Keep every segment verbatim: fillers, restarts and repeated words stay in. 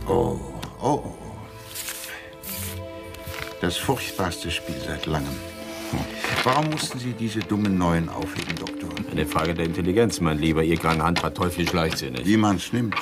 Oh, oh, oh. Das furchtbarste Spiel seit langem. Warum mussten Sie diese dummen Neuen aufheben, Doktor? Eine Frage der Intelligenz, mein Lieber. Ihr kranke Hand war teuflisch leichtsinnig. Wie man's nimmt.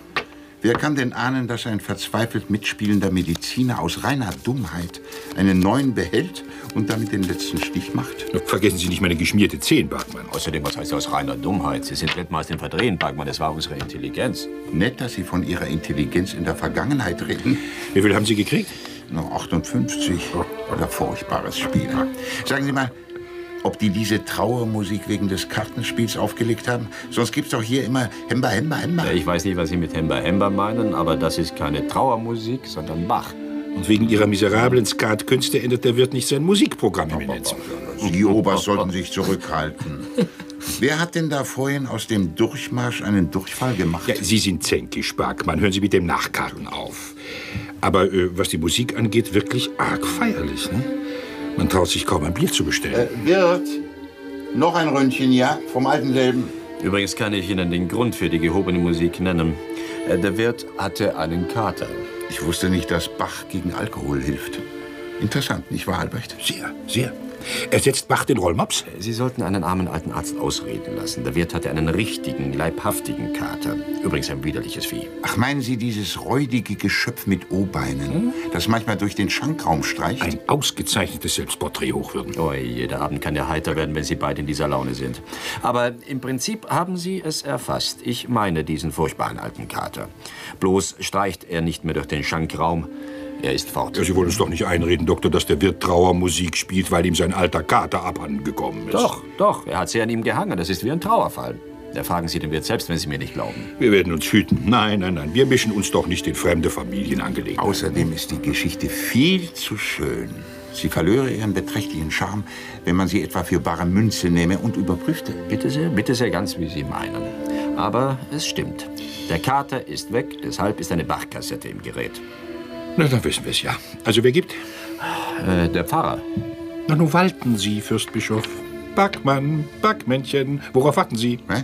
Wer kann denn ahnen, dass ein verzweifelt mitspielender Mediziner aus reiner Dummheit einen Neuen behält und damit den letzten Stich macht? Vergessen Sie nicht meine geschmierte Zehen, Bergmann. Außerdem, was heißt aus reiner Dummheit? Sie sind Weltmeister im Verdrehen, Bergmann. Das war unsere Intelligenz. Nett, dass Sie von Ihrer Intelligenz in der Vergangenheit reden. Wie viel haben Sie gekriegt? Noch achtundfünfzig. Oder furchtbares Spiel. Sagen Sie mal, ob die diese Trauermusik wegen des Kartenspiels aufgelegt haben? Sonst gibt's doch hier immer Hemba, Hemba, Hemba. Ja, ich weiß nicht, was Sie mit Hemba, Hemba meinen, aber das ist keine Trauermusik, sondern Bach. Und wegen Ihrer miserablen Skatkünste ändert der Wirt nicht sein Musikprogramm, Eminenz. Sie, Oberst, sollten sich zurückhalten. Wer hat denn da vorhin aus dem Durchmarsch einen Durchfall gemacht? Ja, Sie sind zänkisch, Bergmann. Hören Sie mit dem Nachkarten auf. Aber äh, was die Musik angeht, wirklich arg feierlich. Ne? Man traut sich kaum ein Bier zu bestellen. Äh, Wirt, noch ein Röntchen, ja? Vom alten selben. Übrigens kann ich Ihnen den Grund für die gehobene Musik nennen. Äh, der Wirt hatte einen Kater. Ich wusste nicht, dass Bach gegen Alkohol hilft. Interessant, nicht wahr, Albrecht? Sehr, sehr. Ersetzt Bach den Rollmops? Sie sollten einen armen alten Arzt ausreden lassen. Der Wirt hatte einen richtigen, leibhaftigen Kater. Übrigens ein widerliches Vieh. Ach, meinen Sie dieses räudige Geschöpf mit O-Beinen, hm? das manchmal durch den Schankraum streicht? Ein ausgezeichnetes Selbstporträt hochwürden. Oh, jeder Abend kann ja heiter werden, wenn Sie beide in dieser Laune sind. Aber im Prinzip haben Sie es erfasst. Ich meine diesen furchtbaren alten Kater. Bloß streicht er nicht mehr durch den Schankraum. Er ist fort. Ja, Sie wollen uns doch nicht einreden, Doktor, dass der Wirt Trauermusik spielt, weil ihm sein alter Kater abhanden gekommen ist. Doch, doch. Er hat sehr an ihm gehangen. Das ist wie ein Trauerfall. Da fragen Sie den Wirt selbst, wenn Sie mir nicht glauben. Wir werden uns hüten. Nein, nein, nein. Wir mischen uns doch nicht in fremde Familienangelegenheiten. Außerdem ist die Geschichte viel zu schön. Sie verlöre ihren beträchtlichen Charme, wenn man sie etwa für bare Münze nehme und überprüfte. Bitte sehr, bitte sehr, ganz wie Sie meinen. Aber es stimmt. Der Kater ist weg, deshalb ist eine Bachkassette im Gerät. Na, dann wissen wir es ja. Also, wer gibt? Äh, der Pfarrer. Na, nun walten Sie, Fürstbischof. Backmann, Backmännchen. Worauf warten Sie? Hä?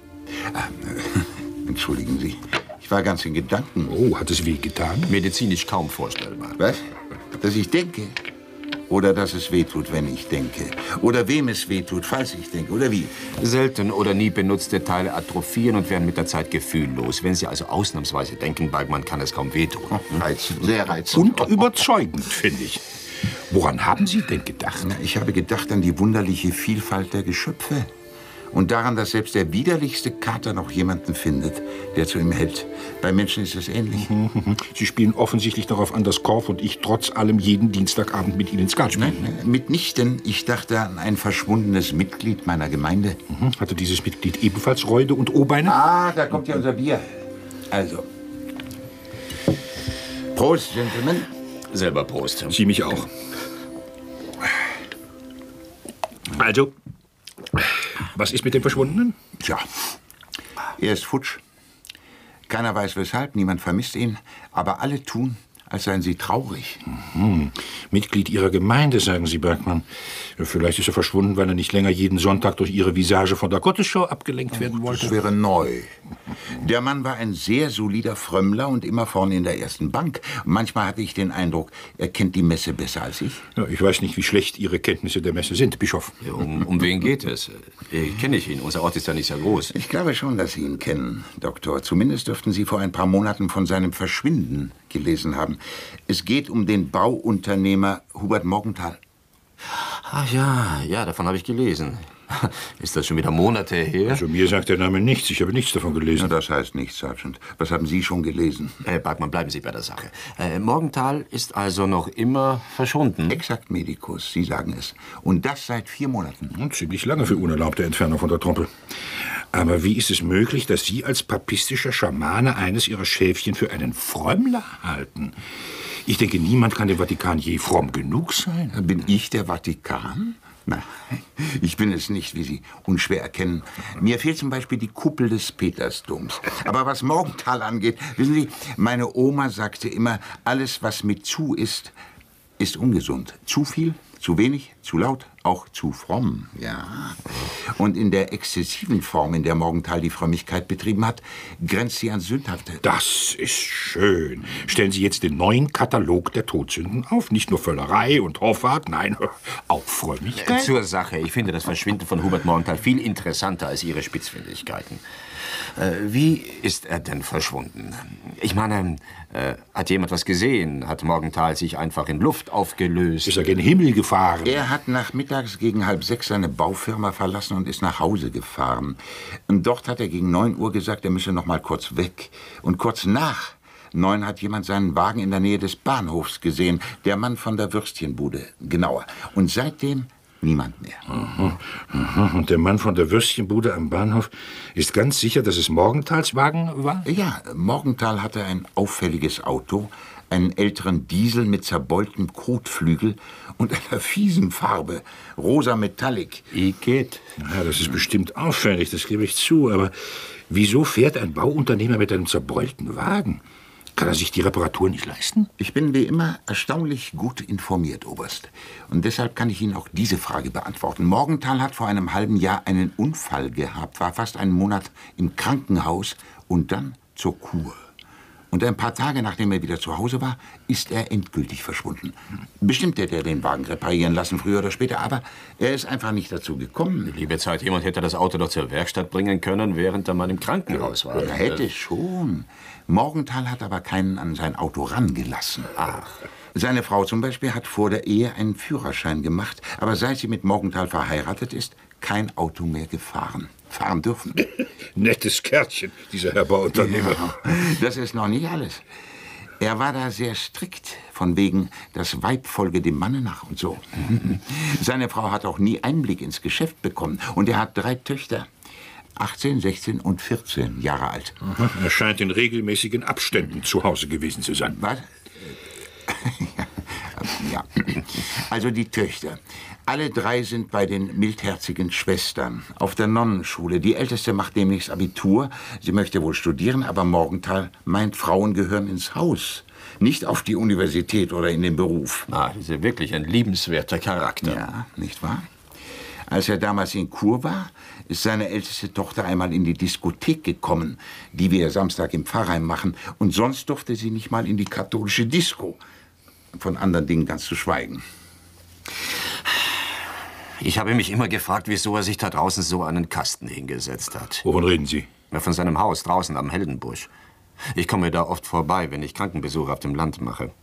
Äh, entschuldigen Sie. Ich war ganz in Gedanken. Oh, hat es wehgetan? Medizinisch kaum vorstellbar. Was? Dass ich denke? Oder dass es wehtut, wenn ich denke? Oder wem es wehtut, falls ich denke? Oder wie? Selten oder nie benutzte Teile atrophieren und werden mit der Zeit gefühllos. Wenn Sie also ausnahmsweise denken, Bergmann, kann es kaum wehtun. Oh, reizend, sehr reizend. Und überzeugend, finde ich. Woran haben Sie denn gedacht? Na, ich habe gedacht an die wunderliche Vielfalt der Geschöpfe. Und daran, dass selbst der widerlichste Kater noch jemanden findet, der zu ihm hält. Bei Menschen ist es ähnlich. Sie spielen offensichtlich darauf an, dass Korff und ich trotz allem jeden Dienstagabend mit Ihnen Skat spielen. Nein, nein, mitnichten. Ich dachte an ein verschwundenes Mitglied meiner Gemeinde. Mhm. Hatte dieses Mitglied ebenfalls Räude und O-Beine? Ah, da kommt ja unser Bier. Also. Prost, Gentlemen. Selber Prost. Sie mich auch. Also, was ist mit dem Verschwundenen? Tja, er ist futsch. Keiner weiß weshalb, niemand vermisst ihn. Aber alle tun, als seien sie traurig. Mhm. Mitglied Ihrer Gemeinde, sagen Sie, Bergmann. Vielleicht ist er verschwunden, weil er nicht länger jeden Sonntag durch Ihre Visage von der Gottesschau abgelenkt werden wollte. Das wäre neu. Der Mann war ein sehr solider Frömmler und immer vorne in der ersten Bank. Manchmal hatte ich den Eindruck, er kennt die Messe besser als ich. Ja, ich weiß nicht, wie schlecht Ihre Kenntnisse der Messe sind, Bischof. Ja, um, um wen geht es? Äh, kenne ich ihn. Unser Ort ist ja nicht sehr groß. Ich glaube schon, dass Sie ihn kennen, Doktor. Zumindest dürften Sie vor ein paar Monaten von seinem Verschwinden gelesen haben. Es geht um den Bauunternehmer Hubert Morgenthal. Ach ja, ja, davon habe ich gelesen. Ist das schon wieder Monate her? Also mir sagt der Name nichts. Ich habe nichts davon gelesen. Na, das heißt nichts, Sergeant. Was haben Sie schon gelesen? Herr Bergmann, bleiben Sie bei der Sache. Äh, Morgenthal ist also noch immer verschwunden? Exakt, Medikus. Sie sagen es. Und das seit vier Monaten. Und ziemlich lange für unerlaubte Entfernung von der Trompel. Aber wie ist es möglich, dass Sie als papistischer Schamane eines Ihrer Schäfchen für einen Frömmler halten? Ich denke, niemand kann dem Vatikan je fromm genug sein. Bin ich der Vatikan? Nein, ich bin es nicht, wie Sie unschwer erkennen. Mir fehlt zum Beispiel die Kuppel des Petersdoms. Aber was Morgenthal angeht, wissen Sie, meine Oma sagte immer, alles, was mit zu ist, ist ungesund. Zu viel, zu wenig, zu laut, Auch zu fromm, ja. Und in der exzessiven Form, in der Morgenthal die Frömmigkeit betrieben hat, grenzt sie an Sündhafte. Das ist schön. Stellen Sie jetzt den neuen Katalog der Todsünden auf. Nicht nur Völlerei und Hoffart, nein, auch Frömmigkeit. Zur Sache. Ich finde das Verschwinden von Hubert Morgenthal viel interessanter als Ihre Spitzfindigkeiten. Äh, wie ist er denn verschwunden? Ich meine, äh, hat jemand was gesehen? Hat Morgenthal sich einfach in Luft aufgelöst? Ist er gen Himmel gefahren? Er hat nachmittags gegen halb sechs seine Baufirma verlassen und ist nach Hause gefahren. Und dort hat er gegen neun Uhr gesagt, er müsse noch mal kurz weg. Und kurz nach neun hat jemand seinen Wagen in der Nähe des Bahnhofs gesehen. Der Mann von der Würstchenbude, genauer. Und seitdem niemand mehr. Aha, aha. Und der Mann von der Würstchenbude am Bahnhof ist ganz sicher, dass es Morgenthals Wagen war? Ja, Morgenthal hatte ein auffälliges Auto, einen älteren Diesel mit zerbeultem Kotflügel und einer fiesen Farbe, rosa Metallic. Igitt. Ja, das ist bestimmt auffällig, das gebe ich zu. Aber wieso fährt ein Bauunternehmer mit einem zerbeulten Wagen? Kann er sich die Reparatur nicht leisten? Ich bin wie immer erstaunlich gut informiert, Oberst. Und deshalb kann ich Ihnen auch diese Frage beantworten. Morgenthal hat vor einem halben Jahr einen Unfall gehabt, war fast einen Monat im Krankenhaus und dann zur Kur. Und ein paar Tage, nachdem er wieder zu Hause war, ist er endgültig verschwunden. Bestimmt hätte er den Wagen reparieren lassen, früher oder später, aber er ist einfach nicht dazu gekommen. Liebe Zeit, jemand hätte das Auto doch zur Werkstatt bringen können, während der Mann im Krankenhaus war. Er hätte schon. Morgenthal hat aber keinen an sein Auto rangelassen. Ach. Seine Frau zum Beispiel hat vor der Ehe einen Führerschein gemacht, aber seit sie mit Morgenthal verheiratet ist, kein Auto mehr gefahren. Fahren dürfen. Nettes Kärtchen, dieser Herr Bauunternehmer. Ja, das ist noch nicht alles. Er war da sehr strikt, von wegen, das Weib folge dem Manne nach und so. Seine Frau hat auch nie Einblick ins Geschäft bekommen. Und er hat drei Töchter. achtzehn, sechzehn und vierzehn Jahre alt. Aha. Er scheint in regelmäßigen Abständen zu Hause gewesen zu sein. Was? Ja. Also die Töchter. Alle drei sind bei den mildherzigen Schwestern auf der Nonnenschule. Die älteste macht demnächst Abitur. Sie möchte wohl studieren, aber Morgenthal meint, Frauen gehören ins Haus. Nicht auf die Universität oder in den Beruf. Ah, das ist ja wirklich ein liebenswerter Charakter. Ja, nicht wahr? Als er damals in Kur war, ist seine älteste Tochter einmal in die Diskothek gekommen, die wir Samstag im Pfarrheim machen. Und sonst durfte sie nicht mal in die katholische Disco. Von anderen Dingen ganz zu schweigen. Ich habe mich immer gefragt, wieso er sich da draußen so einen Kasten hingesetzt hat. Wovon reden Sie? Ja, von seinem Haus draußen am Heldenbusch. Ich komme da oft vorbei, wenn ich Krankenbesuch auf dem Land mache.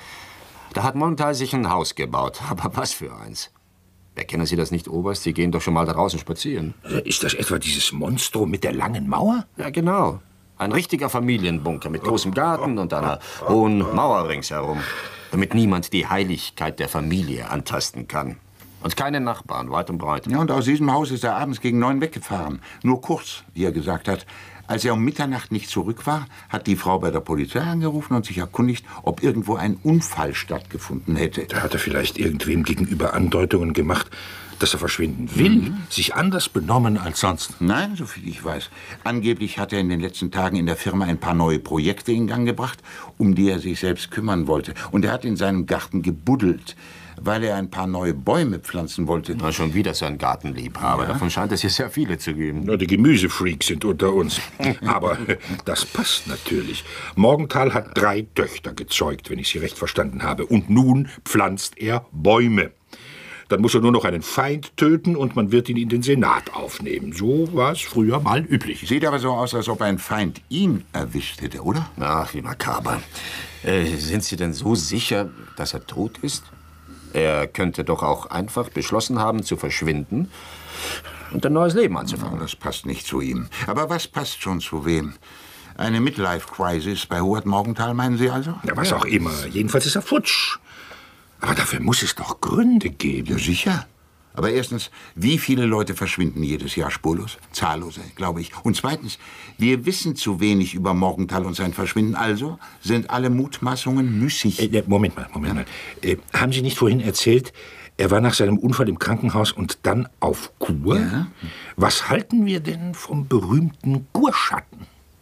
Da hat Morgenthal sich ein Haus gebaut. Aber was für eins? Erkennen Sie das nicht, Oberst? Sie gehen doch schon mal da draußen spazieren. Ist das etwa dieses Monstrum mit der langen Mauer? Ja, genau. Ein richtiger Familienbunker mit großem Garten und einer hohen Mauer ringsherum, damit niemand die Heiligkeit der Familie antasten kann. Und keine Nachbarn, weit und breit. Ja, und aus diesem Haus ist er abends gegen neun weggefahren. Nur kurz, wie er gesagt hat. Als er um Mitternacht nicht zurück war, hat die Frau bei der Polizei angerufen und sich erkundigt, ob irgendwo ein Unfall stattgefunden hätte. Da hat er vielleicht irgendwem gegenüber Andeutungen gemacht, dass er verschwinden will, mhm. sich anders benommen als sonst. Nein, soviel ich weiß. Angeblich hat er in den letzten Tagen in der Firma ein paar neue Projekte in Gang gebracht, um die er sich selbst kümmern wollte. Und er hat in seinem Garten gebuddelt, weil er ein paar neue Bäume pflanzen wollte. Na, schon wieder so ein Gartenliebhaber. Ja. Davon scheint es hier sehr viele zu geben. Na, die Gemüsefreaks sind unter uns. Aber das passt natürlich. Morgenthal hat drei Töchter gezeugt, wenn ich sie recht verstanden habe. Und nun pflanzt er Bäume. Dann muss er nur noch einen Feind töten und man wird ihn in den Senat aufnehmen. So war es früher mal üblich. Sieht aber so aus, als ob ein Feind ihn erwischt hätte, oder? Ach, wie makaber. Äh, sind Sie denn so sicher, dass er tot ist? Er könnte doch auch einfach beschlossen haben, zu verschwinden und ein neues Leben anzufangen. Das passt nicht zu ihm. Aber was passt schon zu wem? Eine Midlife-Crisis bei Hubert Morgenthal, meinen Sie also? Ja, was auch immer. Jedenfalls ist er futsch. Aber dafür muss es doch Gründe geben. Ja, sicher. Aber erstens, wie viele Leute verschwinden jedes Jahr spurlos? Zahllose, glaube ich. Und zweitens, wir wissen zu wenig über Morgenthal und sein Verschwinden. Also sind alle Mutmaßungen müßig. Äh, Moment mal, Moment mal. Äh, haben Sie nicht vorhin erzählt, er war nach seinem Unfall im Krankenhaus und dann auf Kur? Ja. Was halten wir denn vom berühmten Kurschatten?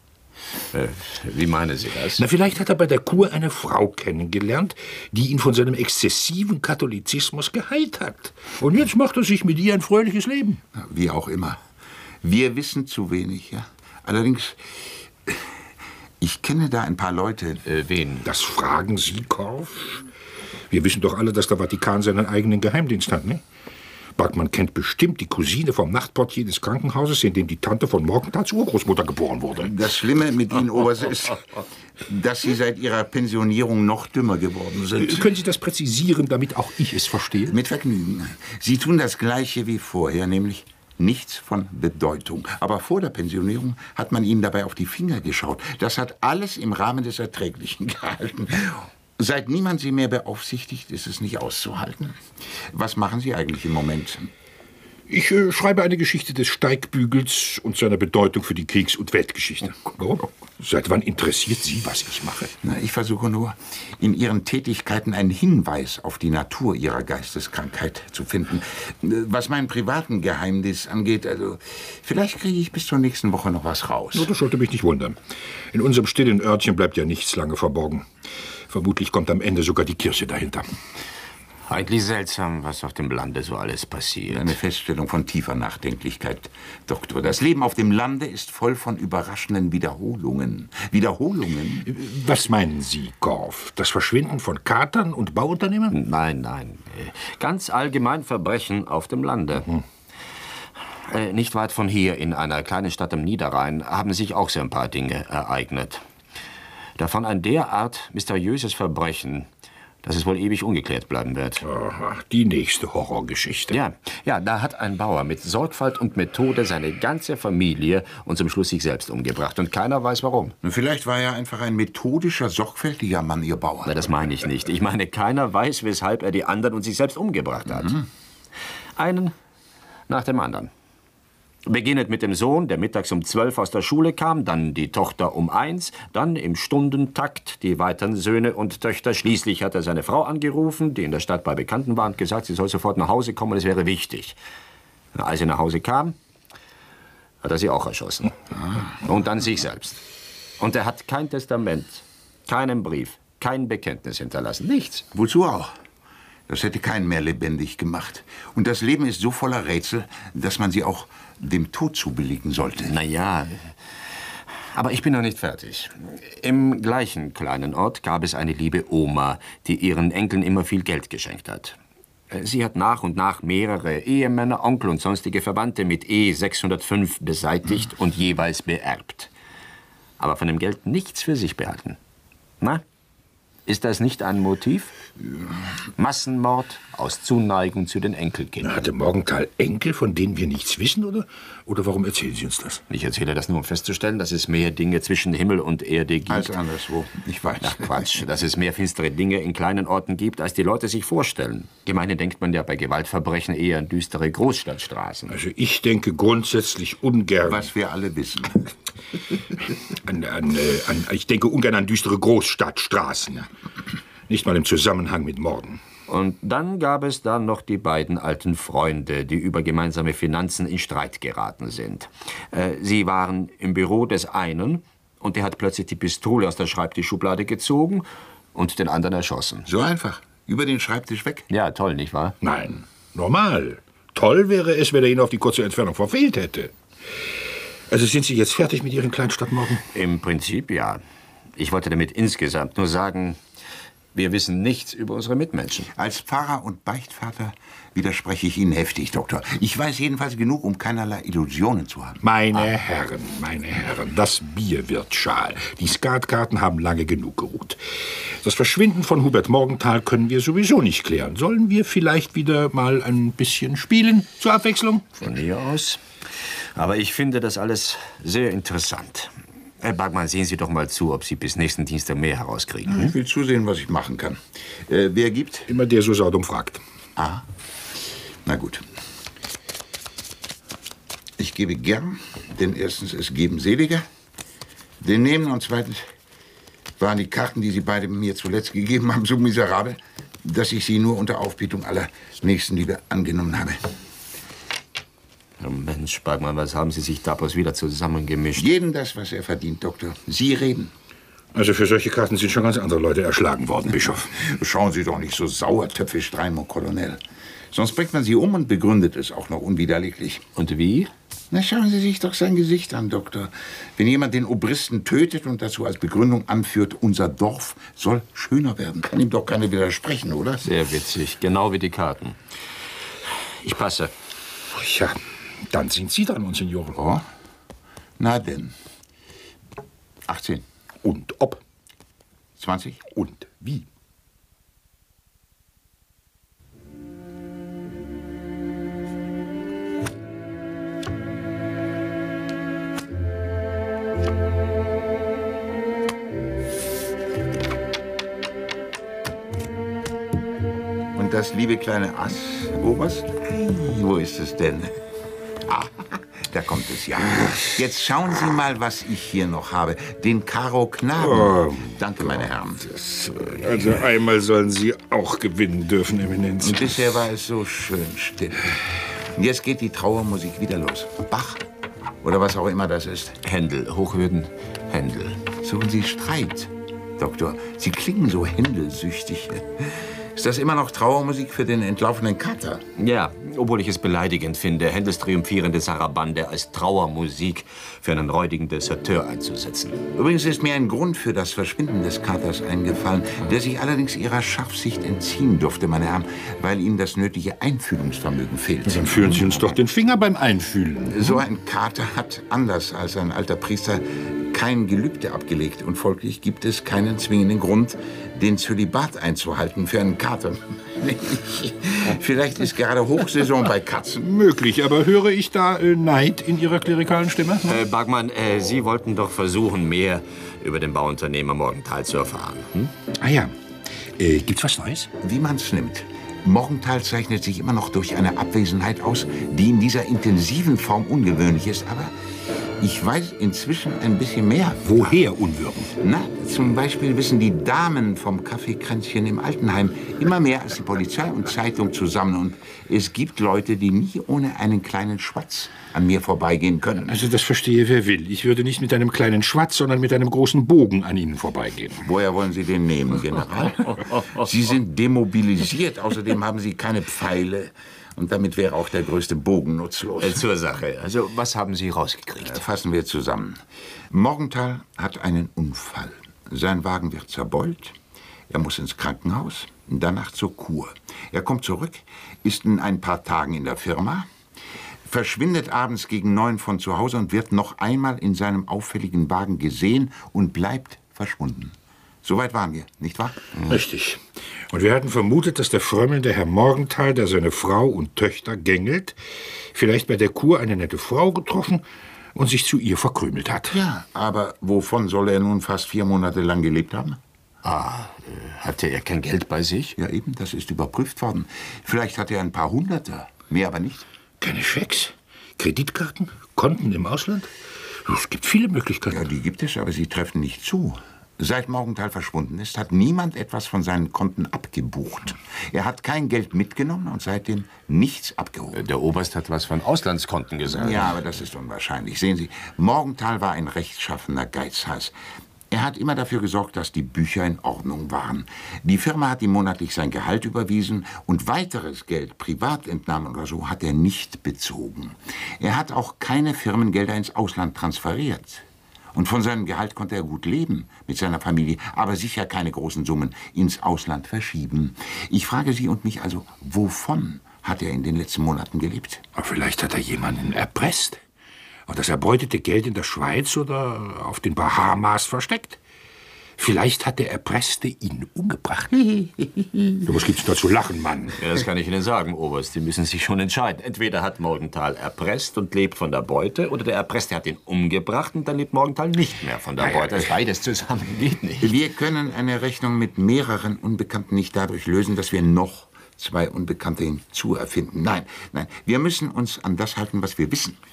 Äh, wie meinen Sie das? Na, vielleicht hat er bei der Kur eine Frau kennengelernt, die ihn von seinem exzessiven Katholizismus geheilt hat. Und jetzt macht er sich mit ihr ein fröhliches Leben. Wie auch immer. Wir wissen zu wenig, ja. Allerdings, ich kenne da ein paar Leute. Äh, wen? Das fragen Sie, Korff? Wir wissen doch alle, dass der Vatikan seinen eigenen Geheimdienst hat, ne? Bergmann kennt bestimmt die Cousine vom Nachtportier des Krankenhauses, in dem die Tante von Morgenthal's Urgroßmutter geboren wurde. Das Schlimme mit Ihnen, Oberst, ist, dass Sie seit Ihrer Pensionierung noch dümmer geworden sind. Können Sie das präzisieren, damit auch ich es verstehe? Mit Vergnügen. Sie tun das Gleiche wie vorher, nämlich nichts von Bedeutung. Aber vor der Pensionierung hat man Ihnen dabei auf die Finger geschaut. Das hat alles im Rahmen des Erträglichen gehalten. Seit niemand Sie mehr beaufsichtigt, ist es nicht auszuhalten. Was machen Sie eigentlich im Moment? Ich äh, schreibe eine Geschichte des Steigbügels und seiner Bedeutung für die Kriegs- und Weltgeschichte. Warum? Seit wann interessiert Sie, was ich mache? Na, ich versuche nur, in Ihren Tätigkeiten einen Hinweis auf die Natur Ihrer Geisteskrankheit zu finden. Was meinen privaten Geheimnis angeht, also vielleicht kriege ich bis zur nächsten Woche noch was raus. No, das sollte mich nicht wundern. In unserem stillen Örtchen bleibt ja nichts lange verborgen. Vermutlich kommt am Ende sogar die Kirche dahinter. Eigentlich seltsam, was auf dem Lande so alles passiert. Eine Feststellung von tiefer Nachdenklichkeit, Doktor. Das Leben auf dem Lande ist voll von überraschenden Wiederholungen. Wiederholungen? Was meinen Sie, Korff? Das Verschwinden von Katern und Bauunternehmern? Nein, nein. Ganz allgemein Verbrechen auf dem Lande. Mhm. Äh, nicht weit von hier, in einer kleinen Stadt am Niederrhein, haben sich auch so ein paar Dinge ereignet. Davon ein derart mysteriöses Verbrechen, dass es wohl ewig ungeklärt bleiben wird. Aha, die nächste Horrorgeschichte. Ja, ja, da hat ein Bauer mit Sorgfalt und Methode seine ganze Familie und zum Schluss sich selbst umgebracht. Und keiner weiß, warum. Vielleicht war er einfach ein methodischer, sorgfältiger Mann, Ihr Bauer. Na, das meine ich nicht. Ich meine, keiner weiß, weshalb er die anderen und sich selbst umgebracht hat. Mhm. Einen nach dem anderen. Beginnend mit dem Sohn, der mittags um zwölf aus der Schule kam, dann die Tochter um eins, dann im Stundentakt die weiteren Söhne und Töchter. Schließlich hat er seine Frau angerufen, die in der Stadt bei Bekannten war, und gesagt, sie soll sofort nach Hause kommen, es wäre wichtig. Als sie nach Hause kam, hat er sie auch erschossen. Und dann sich selbst. Und er hat kein Testament, keinen Brief, kein Bekenntnis hinterlassen, nichts. Wozu auch? Das hätte keinen mehr lebendig gemacht. Und das Leben ist so voller Rätsel, dass man sie auch dem Tod zubilligen sollte. Na ja, aber ich bin noch nicht fertig. Im gleichen kleinen Ort gab es eine liebe Oma, die ihren Enkeln immer viel Geld geschenkt hat. Sie hat nach und nach mehrere Ehemänner, Onkel und sonstige Verwandte mit E sechshundertfünf beseitigt und jeweils beerbt. Aber von dem Geld nichts für sich behalten. Na? Ist das nicht ein Motiv? Massenmord aus Zuneigung zu den Enkelkindern. Hatte Morgenthal Enkel, von denen wir nichts wissen, oder? Oder warum erzählen Sie uns das? Ich erzähle das nur, um festzustellen, dass es mehr Dinge zwischen Himmel und Erde gibt. Als anderswo, ich weiß. Ach Quatsch, dass es mehr finstere Dinge in kleinen Orten gibt, als die Leute sich vorstellen. Gemeinhin denkt man ja bei Gewaltverbrechen eher an düstere Großstadtstraßen. Also ich denke grundsätzlich ungern... Was wir alle wissen. An, an, an, ich denke ungern an düstere Großstadtstraßen. Nicht mal im Zusammenhang mit Morden. Und dann gab es da noch die beiden alten Freunde, die über gemeinsame Finanzen in Streit geraten sind. Äh, sie waren im Büro des einen und der hat plötzlich die Pistole aus der Schreibtischschublade gezogen und den anderen erschossen. So einfach? Über den Schreibtisch weg? Ja, toll, nicht wahr? Nein, normal. Toll wäre es, wenn er ihn auf die kurze Entfernung verfehlt hätte. Also sind Sie jetzt fertig mit Ihren Kleinstadtmorden? Im Prinzip ja. Ich wollte damit insgesamt nur sagen, wir wissen nichts über unsere Mitmenschen. Als Pfarrer und Beichtvater widerspreche ich Ihnen heftig, Doktor. Ich weiß jedenfalls genug, um keinerlei Illusionen zu haben. Meine ah. Herren, meine Herren, das Bier wird schal. Die Skatkarten haben lange genug geruht. Das Verschwinden von Hubert Morgenthal können wir sowieso nicht klären. Sollen wir vielleicht wieder mal ein bisschen spielen, zur Abwechslung? Von mir aus. Aber ich finde das alles sehr interessant. Herr Bergmann, sehen Sie doch mal zu, ob Sie bis nächsten Dienstag mehr herauskriegen. Hm? Ich will zusehen, was ich machen kann. Äh, wer gibt? Immer der so saudum fragt. Ah, na gut. Ich gebe gern, denn erstens, es geben seliger. Den nehmen und zweitens waren die Karten, die Sie beide mir zuletzt gegeben haben, so miserabel, dass ich sie nur unter Aufbietung aller Nächstenliebe angenommen habe. Oh Mensch, Bergmann, was haben Sie sich da bloß wieder zusammengemischt? Jedem das, was er verdient, Doktor. Sie reden. Also für solche Karten sind schon ganz andere Leute erschlagen worden, Bischof. Schauen Sie doch nicht so sauertöpfisch rein, mon Colonel. Sonst bringt man Sie um und begründet es auch noch unwiderleglich. Und wie? Na, schauen Sie sich doch sein Gesicht an, Doktor. Wenn jemand den Obristen tötet und dazu als Begründung anführt, unser Dorf soll schöner werden, kann ihm doch keiner widersprechen, oder? Sehr witzig, genau wie die Karten. Ich passe. Ja, dann sind Sie dran, Monsignore. Oh? Na denn. achtzehn. Und ob? zwanzig. Und wie? Und das liebe kleine Ass, Oberst? Wo ist es denn? Ah, da kommt es ja. Jetzt schauen Sie mal, was ich hier noch habe. Den Karo Knaben. Oh, Danke, meine Herren. Das, also einmal sollen Sie auch gewinnen dürfen, Eminenz. Und bisher war es so schön still. Und jetzt geht die Trauermusik wieder los. Bach oder was auch immer das ist. Händel, Hochwürden, Händel. Suchen Sie Streit, Doktor. Sie klingen so händelsüchtig. Ist das immer noch Trauermusik für den entlaufenen Kater? Ja, obwohl ich es beleidigend finde, Händels triumphierende Sarabande als Trauermusik für einen räudigen Deserteur einzusetzen. Übrigens ist mir ein Grund für das Verschwinden des Katers eingefallen, der sich allerdings Ihrer Scharfsicht entziehen durfte, meine Herren, weil ihm das nötige Einfühlungsvermögen fehlt. Dann fühlen Sie uns doch den Finger beim Einfühlen. So ein Kater hat, anders als ein alter Priester, kein Gelübde abgelegt. Und folglich gibt es keinen zwingenden Grund, den Zölibat einzuhalten für einen Kater. Vielleicht ist gerade Hochsaison bei Katzen. Möglich, aber höre ich da äh, Neid in Ihrer klerikalen Stimme? Äh, Bergmann, äh, Sie wollten doch versuchen, mehr über den Bauunternehmer Morgenthal zu erfahren. Hm? Ah ja. Äh, gibt's was Neues? Wie man's nimmt. Morgenthal zeichnet sich immer noch durch eine Abwesenheit aus, die in dieser intensiven Form ungewöhnlich ist. Aber ich weiß inzwischen ein bisschen mehr. Woher Unwürden? Na, zum Beispiel wissen die Damen vom Kaffeekränzchen im Altenheim immer mehr als die Polizei und Zeitung zusammen. Und es gibt Leute, die nie ohne einen kleinen Schwatz an mir vorbeigehen können. Also das verstehe wer will. Ich würde nicht mit einem kleinen Schwatz, sondern mit einem großen Bogen an Ihnen vorbeigehen. Woher wollen Sie den nehmen, General? Sie sind demobilisiert. Außerdem haben Sie keine Pfeile. Und damit wäre auch der größte Bogen nutzlos. Äh, zur Sache. Also, was haben Sie rausgekriegt? Fassen wir zusammen. Morgenthal hat einen Unfall. Sein Wagen wird zerbeult. Er muss ins Krankenhaus, danach zur Kur. Er kommt zurück, ist in ein paar Tagen in der Firma, verschwindet abends gegen neun von zu Hause und wird noch einmal in seinem auffälligen Wagen gesehen und bleibt verschwunden. Soweit waren wir, nicht wahr? Richtig. Und wir hatten vermutet, dass der frömmelnde Herr Morgenthal, der seine Frau und Töchter gängelt, vielleicht bei der Kur eine nette Frau getroffen und sich zu ihr verkrümelt hat. Ja, aber wovon soll er nun fast vier Monate lang gelebt haben? Ah, äh, hatte er kein Geld bei sich? Ja, eben, das ist überprüft worden. Vielleicht hat er ein paar Hunderter, mehr aber nicht. Keine Schecks? Kreditkarten? Konten im Ausland? Es gibt viele Möglichkeiten. Ja, die gibt es, aber sie treffen nicht zu. Seit Morgenthal verschwunden ist, hat niemand etwas von seinen Konten abgebucht. Er hat kein Geld mitgenommen und seitdem nichts abgehoben. Der Oberst hat was von Auslandskonten gesagt. Ja, aber das ist unwahrscheinlich. Sehen Sie, Morgenthal war ein rechtschaffener Geizhals. Er hat immer dafür gesorgt, dass die Bücher in Ordnung waren. Die Firma hat ihm monatlich sein Gehalt überwiesen und weiteres Geld, Privatentnahmen oder so, hat er nicht bezogen. Er hat auch keine Firmengelder ins Ausland transferiert. Und von seinem Gehalt konnte er gut leben mit seiner Familie, aber sicher keine großen Summen ins Ausland verschieben. Ich frage Sie und mich also, wovon hat er in den letzten Monaten gelebt? Aber vielleicht hat er jemanden erpresst und das erbeutete Geld in der Schweiz oder auf den Bahamas versteckt. Vielleicht hat der Erpresste ihn umgebracht. Was gibt's da zu lachen, Mann? Ja, das kann ich Ihnen sagen, Oberst. Sie müssen sich schon entscheiden. Entweder hat Morgenthal erpresst und lebt von der Beute, oder der Erpresste hat ihn umgebracht und dann lebt Morgenthal nicht mehr von der Ja, Beute. ja. Beides zusammen geht nicht. Wir können eine Rechnung mit mehreren Unbekannten nicht dadurch lösen, dass wir noch zwei Unbekannte hinzuerfinden. Nein, nein, wir müssen uns an das halten, was wir wissen.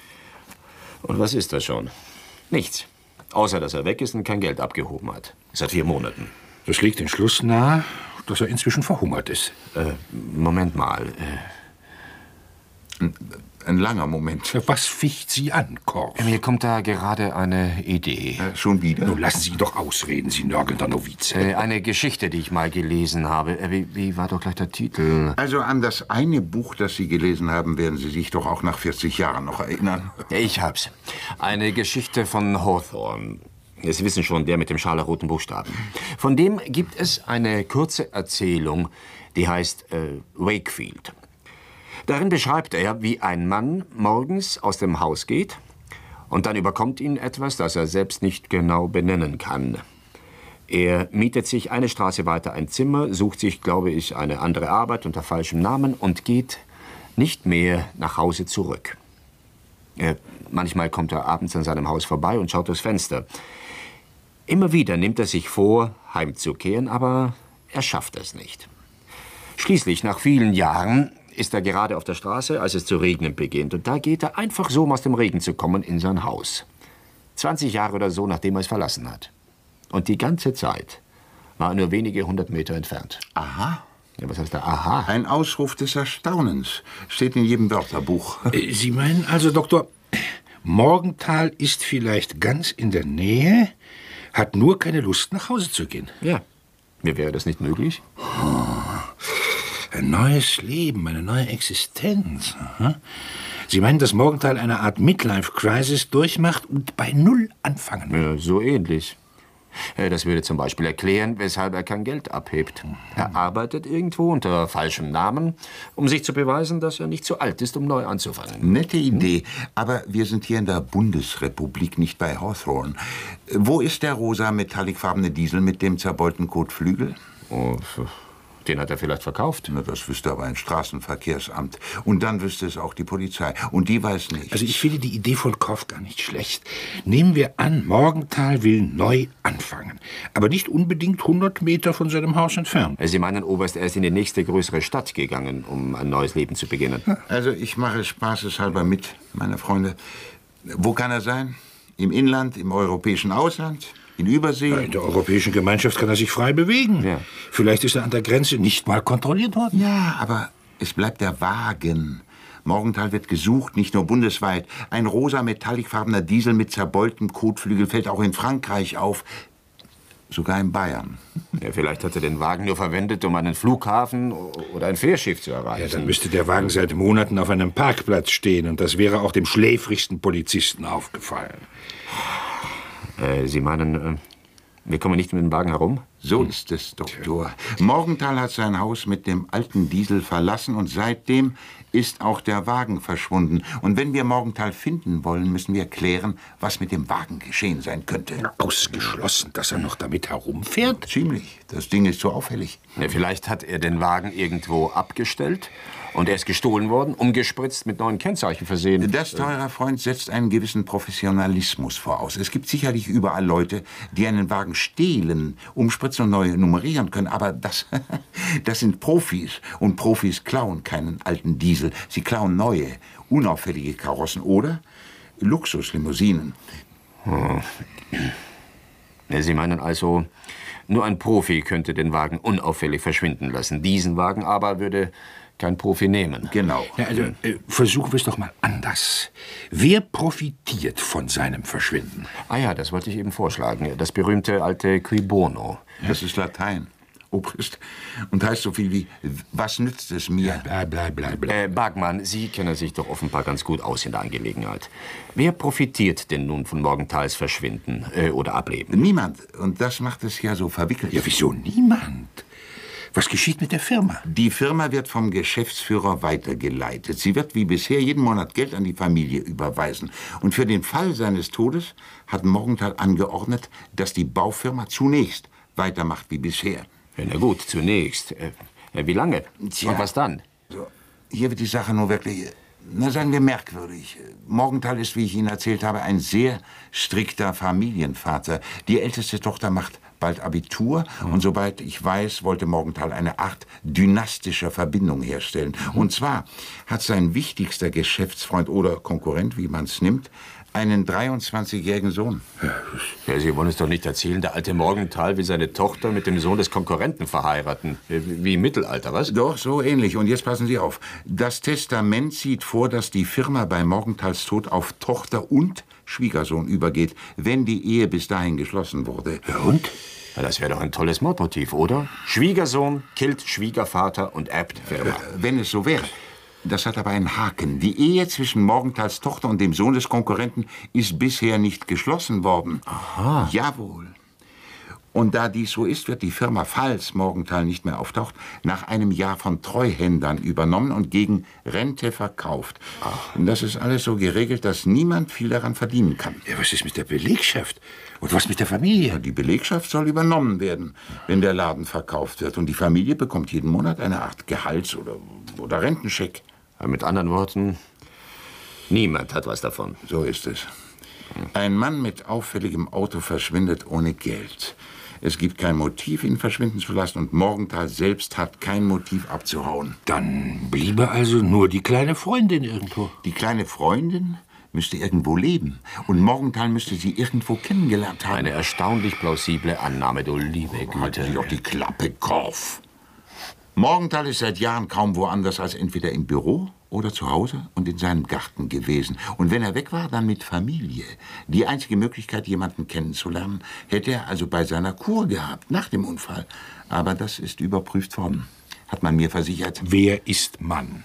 Und was ist das schon? Nichts. Außer, dass er weg ist und kein Geld abgehoben hat. Seit vier Monaten. Das legt den Schluss nahe, dass er inzwischen verhungert ist. Äh, Moment mal. Äh, ein langer Moment. Was ficht Sie an, Korf? Mir kommt da gerade eine Idee. Äh, schon wieder? Nun lassen Sie ihn doch ausreden, Sie nörgelnder Novize. Äh, eine Geschichte, die ich mal gelesen habe. Äh, wie, wie war doch gleich der Titel? Also an das eine Buch, das Sie gelesen haben, werden Sie sich doch auch nach vierzig Jahren noch erinnern. Ich hab's. Eine Geschichte von Hawthorne. Sie wissen schon, der mit dem scharlachroten Buchstaben. Von dem gibt es eine kurze Erzählung, die heißt äh, Wakefield. Darin beschreibt er, wie ein Mann morgens aus dem Haus geht und dann überkommt ihn etwas, das er selbst nicht genau benennen kann. Er mietet sich eine Straße weiter ein Zimmer, sucht sich, glaube ich, eine andere Arbeit unter falschem Namen und geht nicht mehr nach Hause zurück. Er, manchmal kommt er abends an seinem Haus vorbei und schaut durchs Fenster. Immer wieder nimmt er sich vor, heimzukehren, aber er schafft es nicht. Schließlich, nach vielen Jahren, ist er gerade auf der Straße, als es zu regnen beginnt. Und da geht er einfach so, um aus dem Regen zu kommen, in sein Haus. zwanzig Jahre oder so, nachdem er es verlassen hat. Und die ganze Zeit war er nur wenige hundert Meter entfernt. Aha. Ja, was heißt da aha? Ein Ausruf des Erstaunens. Steht in jedem Wörterbuch. Äh, Sie meinen also, Doktor, Morgenthal ist vielleicht ganz in der Nähe, hat nur keine Lust, nach Hause zu gehen. Ja. Mir wäre das nicht möglich? Oh. Ein neues Leben, eine neue Existenz. Aha. Sie meinen, dass Morgenthal eine Art Midlife-Crisis durchmacht und bei Null anfangen will? Ja, so ähnlich. Das würde zum Beispiel erklären, weshalb er kein Geld abhebt. Er arbeitet irgendwo unter falschem Namen, um sich zu beweisen, dass er nicht zu alt ist, um neu anzufangen. Nette Idee, aber wir sind hier in der Bundesrepublik, nicht bei Hawthorne. Wo ist der rosa metallicfarbene Diesel mit dem zerbeulten Kotflügel? Oh, den hat er vielleicht verkauft. Na, das wüsste aber ein Straßenverkehrsamt. Und dann wüsste es auch die Polizei. Und die weiß nichts. Also ich finde die Idee von Korf gar nicht schlecht. Nehmen wir an, Morgenthal will neu anfangen. Aber nicht unbedingt hundert Meter von seinem Haus entfernt. Sie meinen, Oberst, er ist in die nächste größere Stadt gegangen, um ein neues Leben zu beginnen. Also ich mache spaßeshalber mit, meine Freunde. Wo kann er sein? Im Inland, im europäischen Ausland? In Übersee? Ja, in der Europäischen Gemeinschaft kann er sich frei bewegen. Ja. Vielleicht ist er an der Grenze nicht mal kontrolliert worden. Ja, aber es bleibt der Wagen. Morgenthal wird gesucht, nicht nur bundesweit. Ein rosa metallicfarbener Diesel mit zerbeultem Kotflügel fällt auch in Frankreich auf. Sogar in Bayern. Ja, vielleicht hat er den Wagen nur verwendet, um einen Flughafen oder ein Fährschiff zu erreichen. Ja, dann müsste der Wagen seit Monaten auf einem Parkplatz stehen. Und das wäre auch dem schläfrigsten Polizisten aufgefallen. Äh, Sie meinen, äh, wir kommen nicht mit dem Wagen herum? So ist es, Doktor. Morgenthal hat sein Haus mit dem alten Diesel verlassen und seitdem ist auch der Wagen verschwunden. Und wenn wir Morgenthal finden wollen, müssen wir klären, was mit dem Wagen geschehen sein könnte. Ausgeschlossen, dass er noch damit herumfährt? Ziemlich. Das Ding ist so auffällig. Ja, vielleicht hat er den Wagen irgendwo abgestellt und er ist gestohlen worden, umgespritzt, mit neuen Kennzeichen versehen. Das, teurer Freund, setzt einen gewissen Professionalismus voraus. Es gibt sicherlich überall Leute, die einen Wagen stehlen, umspritzen und neu nummerieren können. Aber das, das sind Profis. Und Profis klauen keinen alten Diesel. Sie klauen neue, unauffällige Karossen oder Luxuslimousinen. Hm. Sie meinen also, nur ein Profi könnte den Wagen unauffällig verschwinden lassen. Diesen Wagen aber würde kein Profi nehmen. Genau. Ja, also, äh, versuchen wir es doch mal anders. Wer profitiert von seinem Verschwinden? Ah ja, das wollte ich eben vorschlagen. Das berühmte alte Cui bono. Das ist Latein, Obrist. Und heißt so viel wie, was nützt es mir? Bleib, bleib, bleib, bleib. Äh, Bergmann, Sie kennen sich doch offenbar ganz gut aus in der Angelegenheit. Wer profitiert denn nun von Morgenthals Verschwinden äh, oder Ableben? Niemand. Und das macht es ja so verwickelt. Ja, wieso niemand? Was geschieht mit der Firma? Die Firma wird vom Geschäftsführer weitergeleitet. Sie wird wie bisher jeden Monat Geld an die Familie überweisen. Und für den Fall seines Todes hat Morgenthal angeordnet, dass die Baufirma zunächst weitermacht wie bisher. Ja, na gut, zunächst. Äh, wie lange? Tja, und was dann? So, hier wird die Sache nur wirklich, na sagen wir, merkwürdig. Morgenthal ist, wie ich Ihnen erzählt habe, ein sehr strikter Familienvater. Die älteste Tochter macht bald Abitur. Mhm. Und soweit ich weiß, wollte Morgenthal eine Art dynastischer Verbindung herstellen. Mhm. Und zwar hat sein wichtigster Geschäftsfreund oder Konkurrent, wie man es nimmt, Einen dreiundzwanzigjährigen Sohn. Ja, Sie wollen es doch nicht erzählen, der alte Morgenthal will seine Tochter mit dem Sohn des Konkurrenten verheiraten. Wie im Mittelalter, was? Doch, so ähnlich. Und jetzt passen Sie auf. Das Testament sieht vor, dass die Firma bei Morgenthals Tod auf Tochter und Schwiegersohn übergeht, wenn die Ehe bis dahin geschlossen wurde. Ja, und? Ja, das wäre doch ein tolles Mordmotiv, oder? Schwiegersohn killt Schwiegervater und erbt Firma. Äh, wenn es so wäre. Das hat aber einen Haken. Die Ehe zwischen Morgenthals Tochter und dem Sohn des Konkurrenten ist bisher nicht geschlossen worden. Aha. Jawohl. Und da dies so ist, wird die Firma, falls Morgenthal nicht mehr auftaucht, nach einem Jahr von Treuhändern übernommen und gegen Rente verkauft. Ach. Und das ist alles so geregelt, dass niemand viel daran verdienen kann. Ja, was ist mit der Belegschaft? Und was mit der Familie? Ja, die Belegschaft soll übernommen werden, wenn der Laden verkauft wird. Und die Familie bekommt jeden Monat eine Art Gehalts- oder, oder Rentenscheck. Ja, mit anderen Worten, niemand hat was davon. So ist es. Ein Mann mit auffälligem Auto verschwindet ohne Geld. Es gibt kein Motiv, ihn verschwinden zu lassen, und Morgenthal selbst hat kein Motiv abzuhauen. Dann bliebe also nur die kleine Freundin irgendwo. Die kleine Freundin müsste irgendwo leben. Und Morgenthal müsste sie irgendwo kennengelernt haben. Eine erstaunlich plausible Annahme, du liebe Güte. Halten Sie doch die Klappe, Korf. Morgenthal ist seit Jahren kaum woanders als entweder im Büro oder zu Hause und in seinem Garten gewesen. Und wenn er weg war, dann mit Familie. Die einzige Möglichkeit, jemanden kennenzulernen, hätte er also bei seiner Kur gehabt, nach dem Unfall. Aber das ist überprüft worden, hat man mir versichert. Wer ist Mann?